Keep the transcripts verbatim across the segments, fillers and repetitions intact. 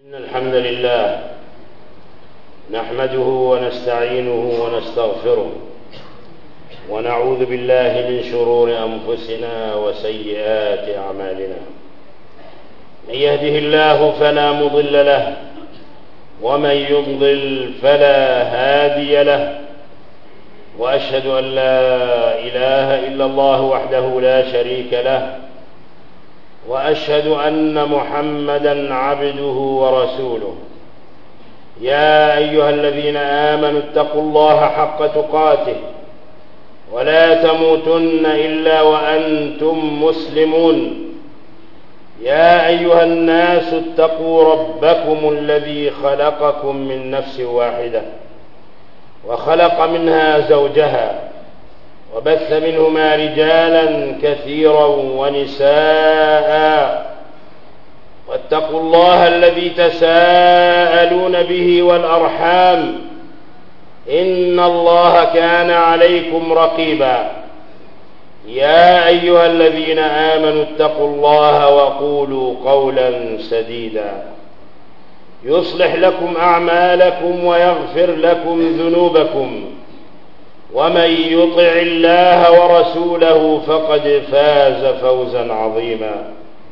إن الحمد لله نحمده ونستعينه ونستغفره ونعوذ بالله من شرور أنفسنا وسيئات أعمالنا. من يهده الله فلا مضل له ومن يضلل فلا هادي له، وأشهد أن لا إله إلا الله وحده لا شريك له، وأشهد أن محمدًا عبده ورسوله. يا أيها الذين آمنوا اتقوا الله حق تقاته ولا تموتن إلا وأنتم مسلمون. يا أيها الناس اتقوا ربكم الذي خلقكم من نفس واحدة وخلق منها زوجها وبث منهما رجالا كثيرا ونساء، واتقوا الله الذي تساءلون به والأرحام إن الله كان عليكم رقيبا. يا أيها الذين آمنوا اتقوا الله وقولوا قولا سديدا يصلح لكم أعمالكم ويغفر لكم ذنوبكم، ومن يطع الله ورسوله فقد فاز فوزا عظيما.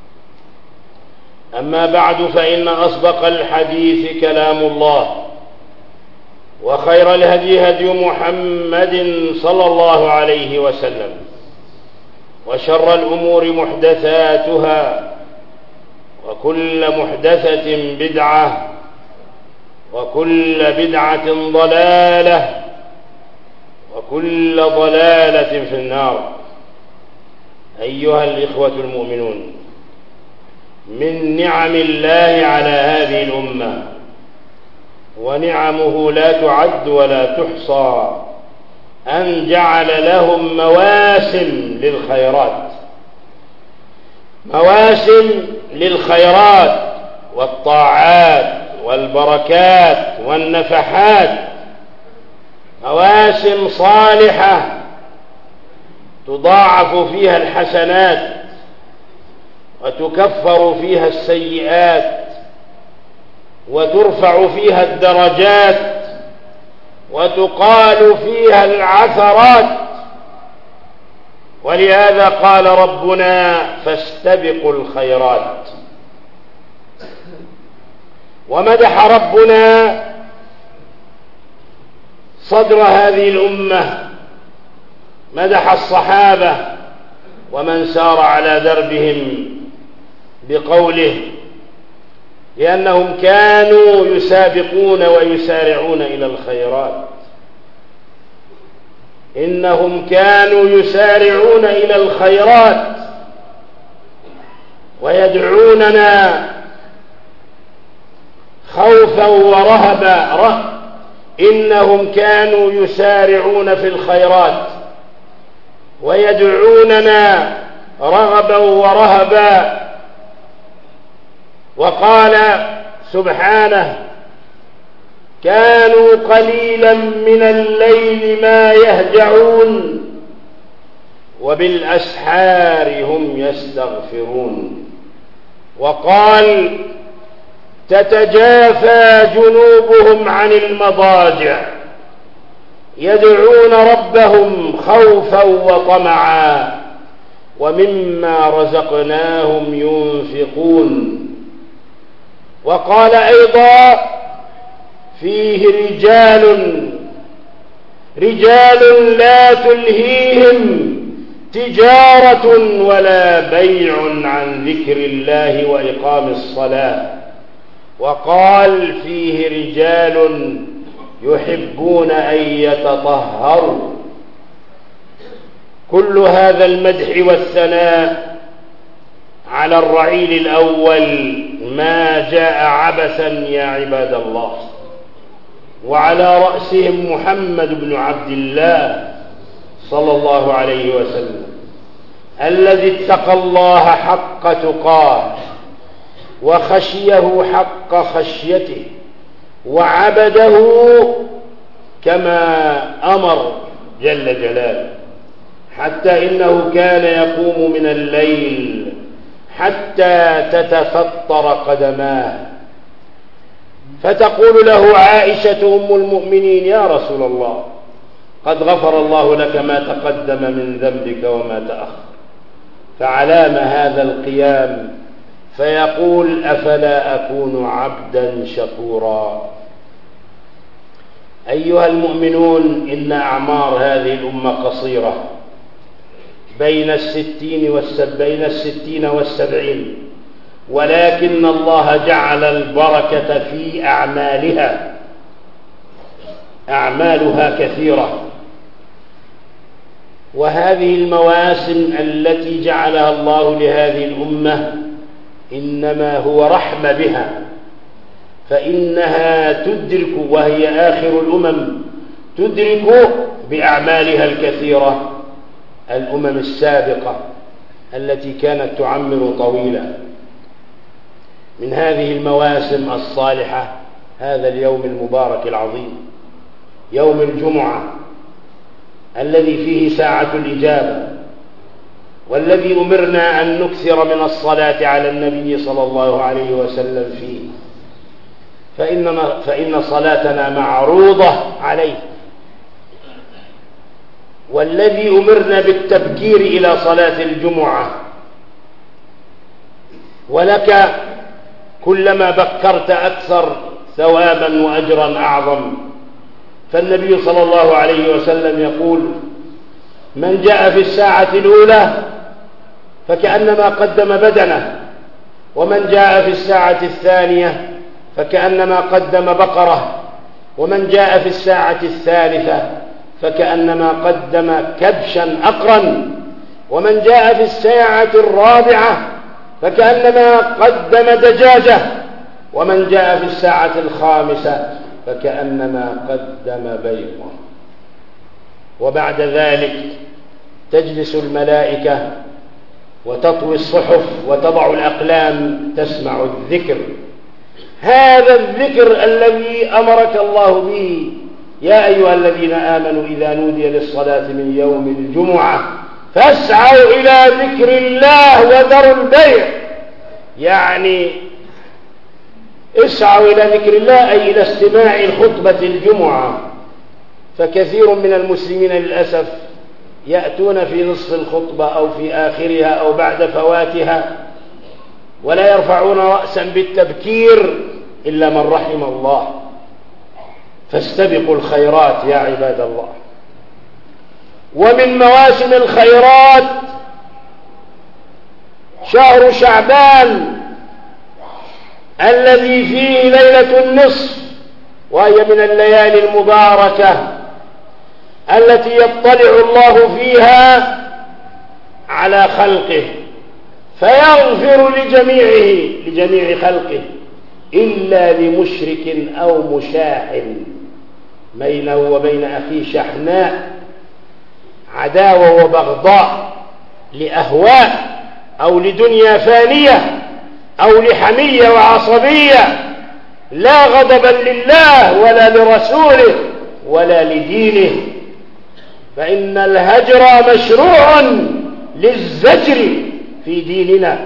أما بعد، فإن أصدق الحديث كلام الله، وخير الهدي هدي محمد صلى الله عليه وسلم، وشر الأمور محدثاتها، وكل محدثة بدعة، وكل بدعة ضلالة، وكل ضلالة في النار. أيها الإخوة المؤمنون، من نعم الله على هذه الأمة، ونعمه لا تعد ولا تحصى، أن جعل لهم مواسم للخيرات، مواسم للخيرات والطاعات والبركات والنفحات، مواسم صالحة تضاعف فيها الحسنات وتكفر فيها السيئات وترفع فيها الدرجات وتقال فيها العثرات. ولهذا قال ربنا: فاستبقوا الخيرات. ومدح ربنا صدر هذه الأمة، مدح الصحابة ومن سار على دربهم بقوله: لأنهم كانوا يسابقون ويسارعون إلى الخيرات. إنهم كانوا يسارعون إلى الخيرات ويدعوننا خوفا ورهبا. إنهم كانوا يسارعون في الخيرات ويدعوننا رغبا ورهبا. وقال سبحانه: كانوا قليلا من الليل ما يهجعون وبالأسحار هم يستغفرون. وقال: تتجافى جنوبهم عن المضاجع يدعون ربهم خوفا وطمعا ومما رزقناهم ينفقون. وقال أيضا: فيه رجال رجال لا تلهيهم تجارة ولا بيع عن ذكر الله وإقام الصلاة. وقال: فيه رجال يحبون أن يتطهروا. كل هذا المدح والثناء على الرعيل الأول ما جاء عبثا يا عباد الله، وعلى رأسهم محمد بن عبد الله صلى الله عليه وسلم، الذي اتقى الله حق تقاه وخشيه حق خشيته وعبده كما أمر جل جلاله، حتى إنه كان يقوم من الليل حتى تتفطر قدماه فتقول له عائشة أم المؤمنين: يا رسول الله، قد غفر الله لك ما تقدم من ذنبك وما تأخر، فعلام هذا القيام؟ فيقول: أفلا أكون عبدا شكورا. أيها المؤمنون، إن أعمار هذه الأمة قصيرة، بين الستين والسب... بين الستين والسبعين، ولكن الله جعل البركة في أعمالها، أعمالها كثيرة. وهذه المواسم التي جعلها الله لهذه الأمة إنما هو رحمة بها، فإنها تدرك، وهي آخر الأمم، تدرك بأعمالها الكثيرة الأمم السابقة التي كانت تعمر طويلا. من هذه المواسم الصالحة هذا اليوم المبارك العظيم، يوم الجمعة، الذي فيه ساعة الإجابة، والذي أمرنا أن نكثر من الصلاة على النبي صلى الله عليه وسلم فيه، فإننا فإن صلاتنا معروضة عليه. والذي أمرنا بالتبكير إلى صلاة الجمعة، ولك كلما بكرت أكثر ثوابا وأجرا أعظم. فالنبي صلى الله عليه وسلم يقول: من جاء في الساعة الأولى فكأنما قدم بدنه، ومن جاء في الساعة الثانية فكأنما قدم بقرة، ومن جاء في الساعة الثالثة فكأنما قدم كبشا أقرا، ومن جاء في الساعة الرابعة فكأنما قدم دجاجة، ومن جاء في الساعة الخامسة فكأنما قدم بيضا. وبعد ذلك تجلس الملائكة وتطوي الصحف وتضع الأقلام، تسمع الذكر، هذا الذكر الذي أمرك الله به: يا أيها الذين آمنوا إذا نودي للصلاة من يوم الجمعة فاسعوا إلى ذكر الله وذروا البيع. يعني اسعوا إلى ذكر الله، أي إلى استماع الخطبة الجمعة. فكثير من المسلمين للأسف يأتون في نصف الخطبة أو في آخرها أو بعد فواتها، ولا يرفعون رأسا بالتبكير إلا من رحم الله. فاستبقوا الخيرات يا عباد الله. ومن مواسم الخيرات شهر شعبان الذي فيه ليلة النصف، وهي من الليالي المباركة التي يطلع الله فيها على خلقه فيغفر لجميعه لجميع خلقه إلا لمشرك أو مشاحن بينه وبين أخيه شحناء، عداوة وبغضاء لأهواء أو لدنيا فانية أو لحمية وعصبية، لا غضبا لله ولا لرسوله ولا لدينه. فإن الهجر مشروع للزجر في ديننا.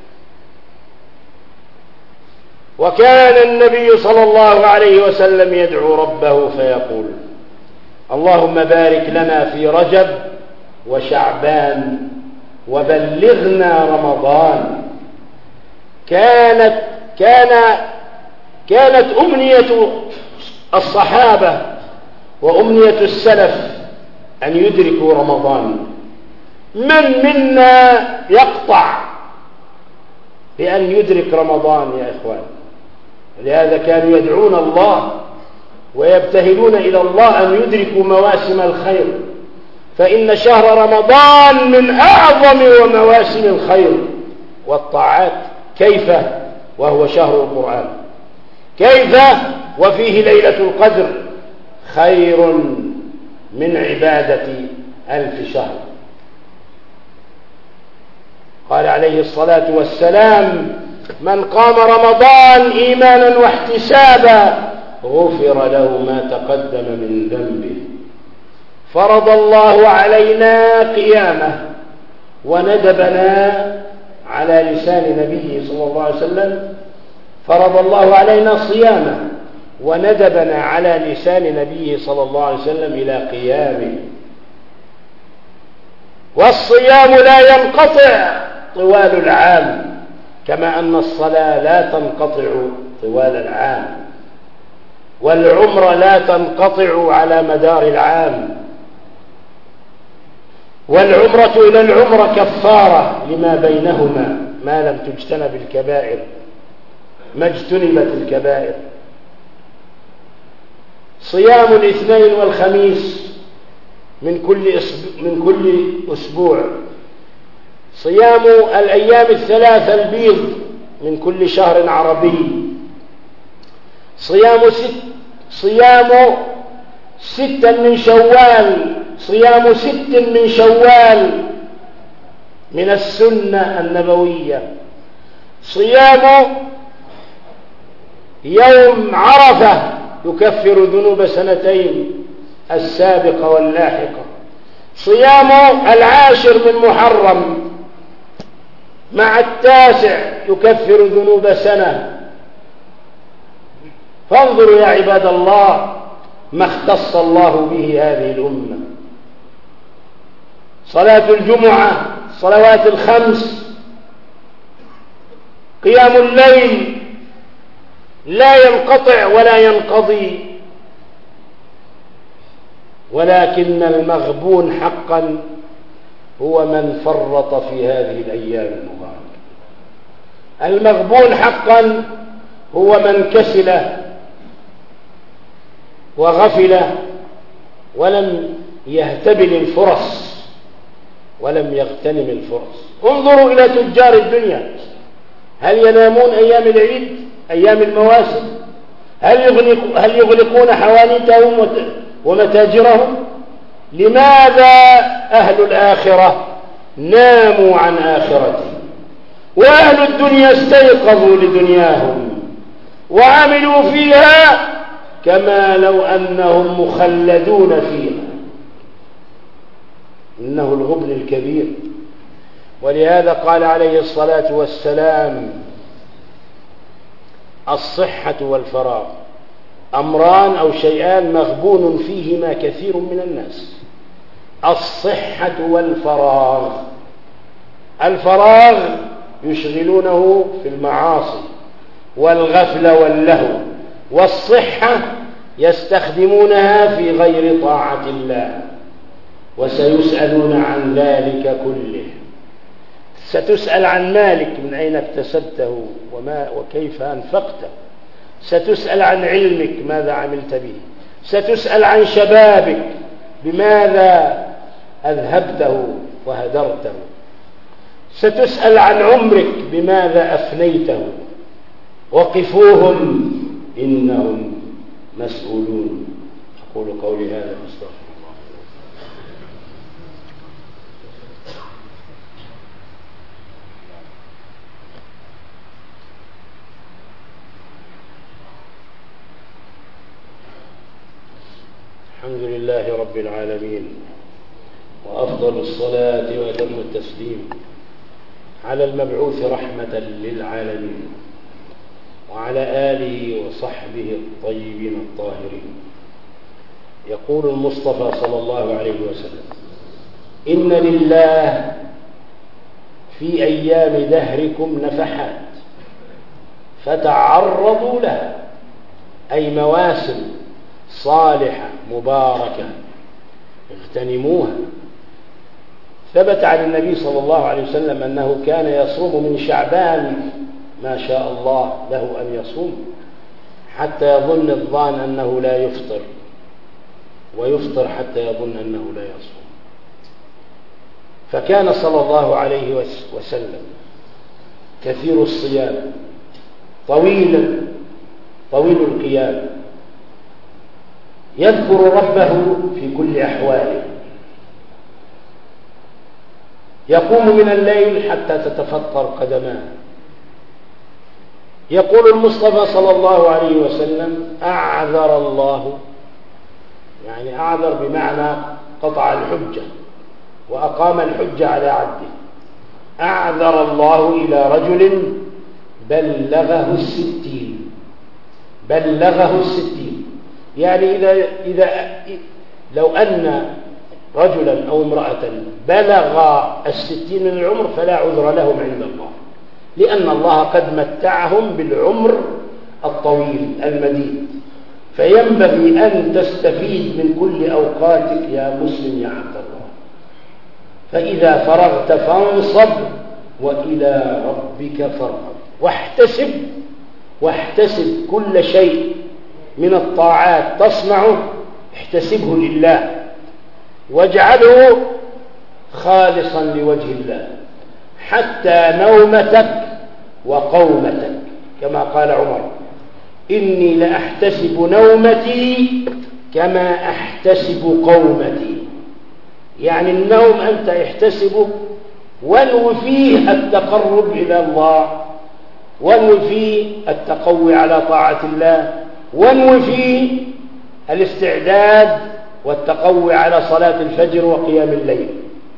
وكان النبي صلى الله عليه وسلم يدعو ربه فيقول: اللهم بارك لنا في رجب وشعبان وبلغنا رمضان. كانت كان كانت أمنية الصحابة وأمنية السلف أن يدركوا رمضان. من منا يقطع بأن يدرك رمضان يا إخوان؟ لهذا كانوا يدعون الله ويبتهلون إلى الله أن يدركوا مواسم الخير، فإن شهر رمضان من أعظم ومواسم الخير والطاعات. كيف وهو شهر القرآن؟ كيف وفيه ليلة القدر خير من عبادة ألف شهر؟ قال عليه الصلاة والسلام: من قام رمضان إيمانا واحتسابا غفر له ما تقدم من ذنبه. فرض الله علينا قيامه وندبنا على لسان نبيه صلى الله عليه وسلم، فرض الله علينا صيامه وندبنا على لسان نبيه صلى الله عليه وسلم إلى قيامه. والصيام لا ينقطع طوال العام، كما أن الصلاة لا تنقطع طوال العام، والعمرة لا تنقطع على مدار العام، والعمرة إلى العمرة كفارة لما بينهما ما لم تجتنب الكبائر، ما اجتنبت الكبائر. صيام الاثنين والخميس من كل أسبوع, من كل أسبوع، صيام الأيام الثلاثة البيض من كل شهر عربي، صيام ست صيام ستا من شوال صيام ست من شوال من السنة النبوية، صيام يوم عرفة يكفر ذنوب سنتين السابقة واللاحقة، صيام العاشر من محرم مع التاسع يكفر ذنوب سنة. فانظروا يا عباد الله ما اختص الله به هذه الأمة. صلاة الجمعة، صلوات الخمس، قيام الليل لا ينقطع ولا ينقضي، ولكن المغبون حقا هو من فرط في هذه الأيام المباركة. المغبون حقا هو من كسل وغفل ولم يهتبل الفرص ولم يغتنم الفرص. انظروا إلى تجار الدنيا، هل ينامون أيام العيد، أيام المواسم؟ هل, يغلق هل يغلقون حوانيتهم ومتاجرهم؟ لماذا أهل الآخرة ناموا عن آخرتهم، وأهل الدنيا استيقظوا لدنياهم وعملوا فيها كما لو أنهم مخلدون فيها؟ إنه الغبن الكبير. ولهذا قال عليه الصلاة والسلام: الصحة والفراغ أمران أو شيئان مغبون فيهما كثير من الناس. الصحة والفراغ، الفراغ يشغلونه في المعاصي والغفل واللهو، والصحة يستخدمونها في غير طاعة الله، وسيسألون عن ذلك كله. ستسأل عن مالك من أين اكتسبته وما وكيف أنفقته، ستسأل عن علمك ماذا عملت به، ستسأل عن شبابك بماذا أذهبته وهدرته، ستسأل عن عمرك بماذا أفنيته. وقفوهم إنهم مسؤولون. أقول قولي هذا واستغفر الله. الحمد لله رب العالمين، وأفضل الصلاة وأتم التسليم على المبعوث رحمة للعالمين، وعلى آله وصحبه الطيبين الطاهرين. يقول المصطفى صلى الله عليه وسلم: إن لله في أيام دهركم نفحات فتعرضوا لها، أي مواسم صالحة مباركة اغتنموها. ثبت عن النبي صلى الله عليه وسلم أنه كان يصوم من شعبان ما شاء الله له أن يصوم، حتى يظن الظان أنه لا يفطر، ويفطر حتى يظن أنه لا يصوم. فكان صلى الله عليه وسلم كثير الصيام، طويل طويل القيام، يذكر ربه في كل أحواله، يقوم من الليل حتى تتفطر قدماه. يقول المصطفى صلى الله عليه وسلم: أعذر الله، يعني أعذر بمعنى قطع الحجة وأقام الحجة على عبده. أعذر الله إلى رجل بلغه الستين، بلغه الستين. يعني إذا, إذا لو أن رجلا أو امرأة بلغ الستين من العمر فلا عذر لهم عند الله، لأن الله قد متعهم بالعمر الطويل المديد. فينبغي أن تستفيد من كل أوقاتك يا مسلم يا عبد الله. فإذا فرغت فانصب وإلى ربك فارغب، واحتسب واحتسب كل شيء من الطاعات تصنعه احتسبه لله واجعله خالصا لوجه الله، حتى نومتك وقومتك، كما قال عمر: إني لأحتسب نومتي كما أحتسب قومتي. يعني النوم أنت احتسبه وانو فيه التقرب إلى الله، وانو فيه التقوي على طاعة الله، وانو فيه الاستعداد والتقوي على صلاة الفجر وقيام الليل.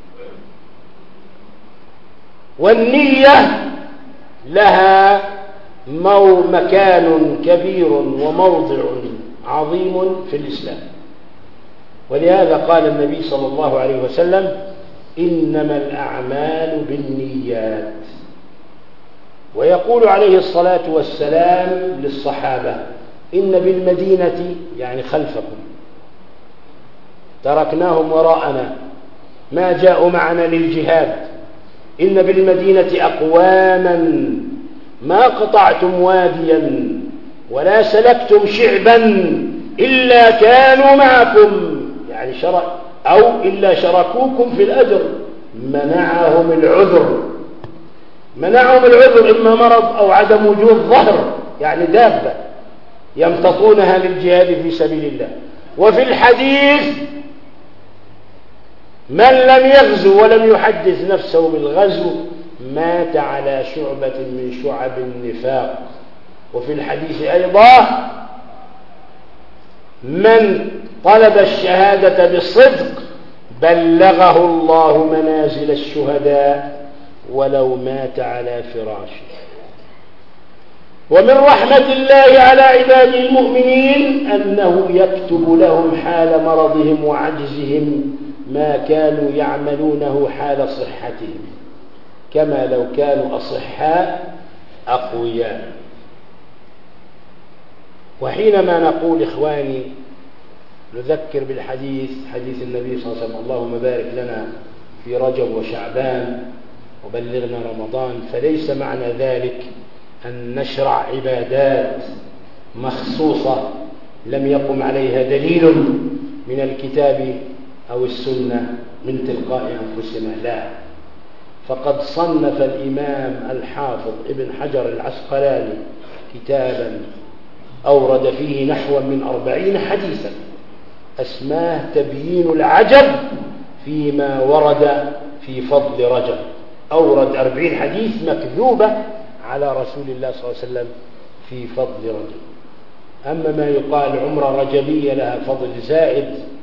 والنية لها مو مكان كبير وموضع عظيم في الإسلام، ولهذا قال النبي صلى الله عليه وسلم: إنما الأعمال بالنيات. ويقول عليه الصلاة والسلام للصحابة: إن بالمدينة، يعني خلفكم، تركناهم وراءنا ما جاءوا معنا للجهاد، إن بالمدينة أقواما ما قطعتم واديا ولا سلكتم شعبا إلا كانوا معكم، يعني شرع أو إلا شركوكم في الأجر. منعهم العذر منعهم العذر إما مرض أو عدم وجود ظهر، يعني دابة يمتطونها للجهاد في سبيل الله. وفي الحديث: من لم يغزو ولم يحدث نفسه بالغزو مات على شعبة من شعب النفاق. وفي الحديث أيضا: من طلب الشهادة بالصدق بلغه الله منازل الشهداء ولو مات على فراشه. ومن رحمة الله على عباده المؤمنين أنه يكتب لهم حال مرضهم وعجزهم ما كانوا يعملونه حال صحتهم، كما لو كانوا أصحاء أقوياء. وحينما نقول إخواني نذكر بالحديث، حديث النبي صلى الله عليه وسلم: اللهم بارك لنا في رجب وشعبان وبلغنا رمضان، فليس معنى ذلك أن نشرع عبادات مخصوصة لم يقم عليها دليل من الكتاب أو السنة من تلقاء أنفسنا، لا. فقد صنف الإمام الحافظ ابن حجر العسقلاني كتابا أورد فيه نحو من أربعين حديثا اسماه تبيين العجب فيما ورد في فضل رجب. أورد أربعين حديث مكذوبة على رسول الله صلى الله عليه وسلم في فضل رجب. أما ما يقال عمرة رجبية لها فضل زائد،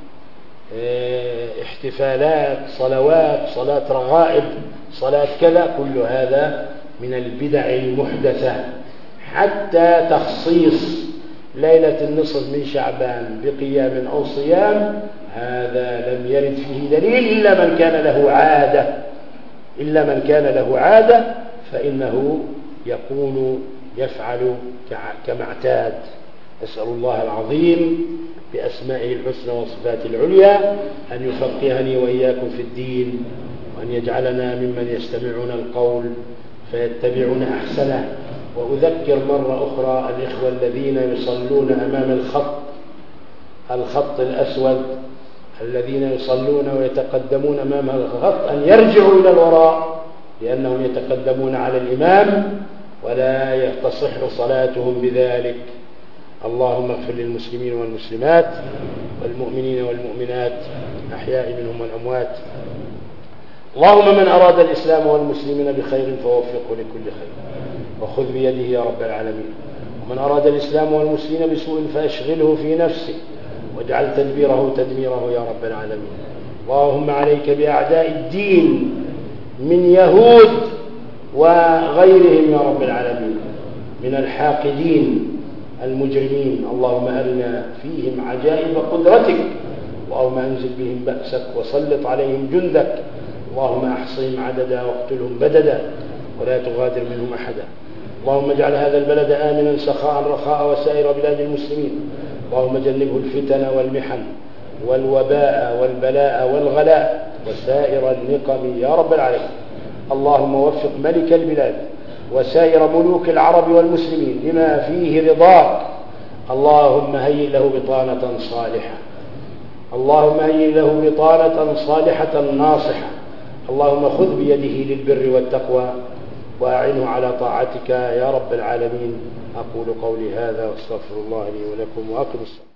احتفالات، صلوات، صلاة رغائب، صلاة كذا، كل هذا من البدع المحدثة. حتى تخصيص ليلة النصف من شعبان بقيام أو صيام هذا لم يرد فيه دليل إلا من كان له عادة إلا من كان له عادة فإنه يكون يفعل كما اعتاد. أسأل الله العظيم بأسمائه الحسنى وصفاته العليا أن يفقهني وإياكم في الدين، وأن يجعلنا ممن يستمعون القول فيتبعون أحسنه. وأذكر مرة أخرى الإخوة الذين يصلون أمام الخط الخط الأسود، الذين يصلون ويتقدمون أمام الخط، أن يرجعوا إلى الوراء، لأنهم يتقدمون على الإمام ولا تصح صلاتهم بذلك. اللهم اغفر للمسلمين والمسلمات والمؤمنين والمؤمنات أحياء منهم والأموات. اللهم من أراد الإسلام والمسلمين بخير فوفقه لكل خير وخذ بيده يا رب العالمين، ومن أراد الإسلام والمسلمين بسوء فأشغله في نفسه واجعل تدبيره تدميره يا رب العالمين. اللهم عليك بأعداء الدين من يهود وغيرهم يا رب العالمين، من الحاقدين المجرمين. اللهم أرنا فيهم عجائب قدرتك، اللهم أنزل بهم بأسك وسلط عليهم جندك، اللهم أحصهم عددا واقتلهم بددا ولا تغادر منهم أحدا. اللهم اجعل هذا البلد آمنا سخاء رخاء وسائر بلاد المسلمين. اللهم جنبه الفتن والمحن والوباء والبلاء والغلاء وسائر النقم يا رب العالمين. اللهم وفق ملك البلاد وسائر ملوك العرب والمسلمين لما فيه رضاك. اللهم هيئ له بطانة صالحة، اللهم هيئ له بطانة صالحة ناصحة. اللهم خذ بيده للبر والتقوى وأعنه على طاعتك يا رب العالمين. أقول قولي هذا واستغفر الله لي ولكم وأقم الصلاة.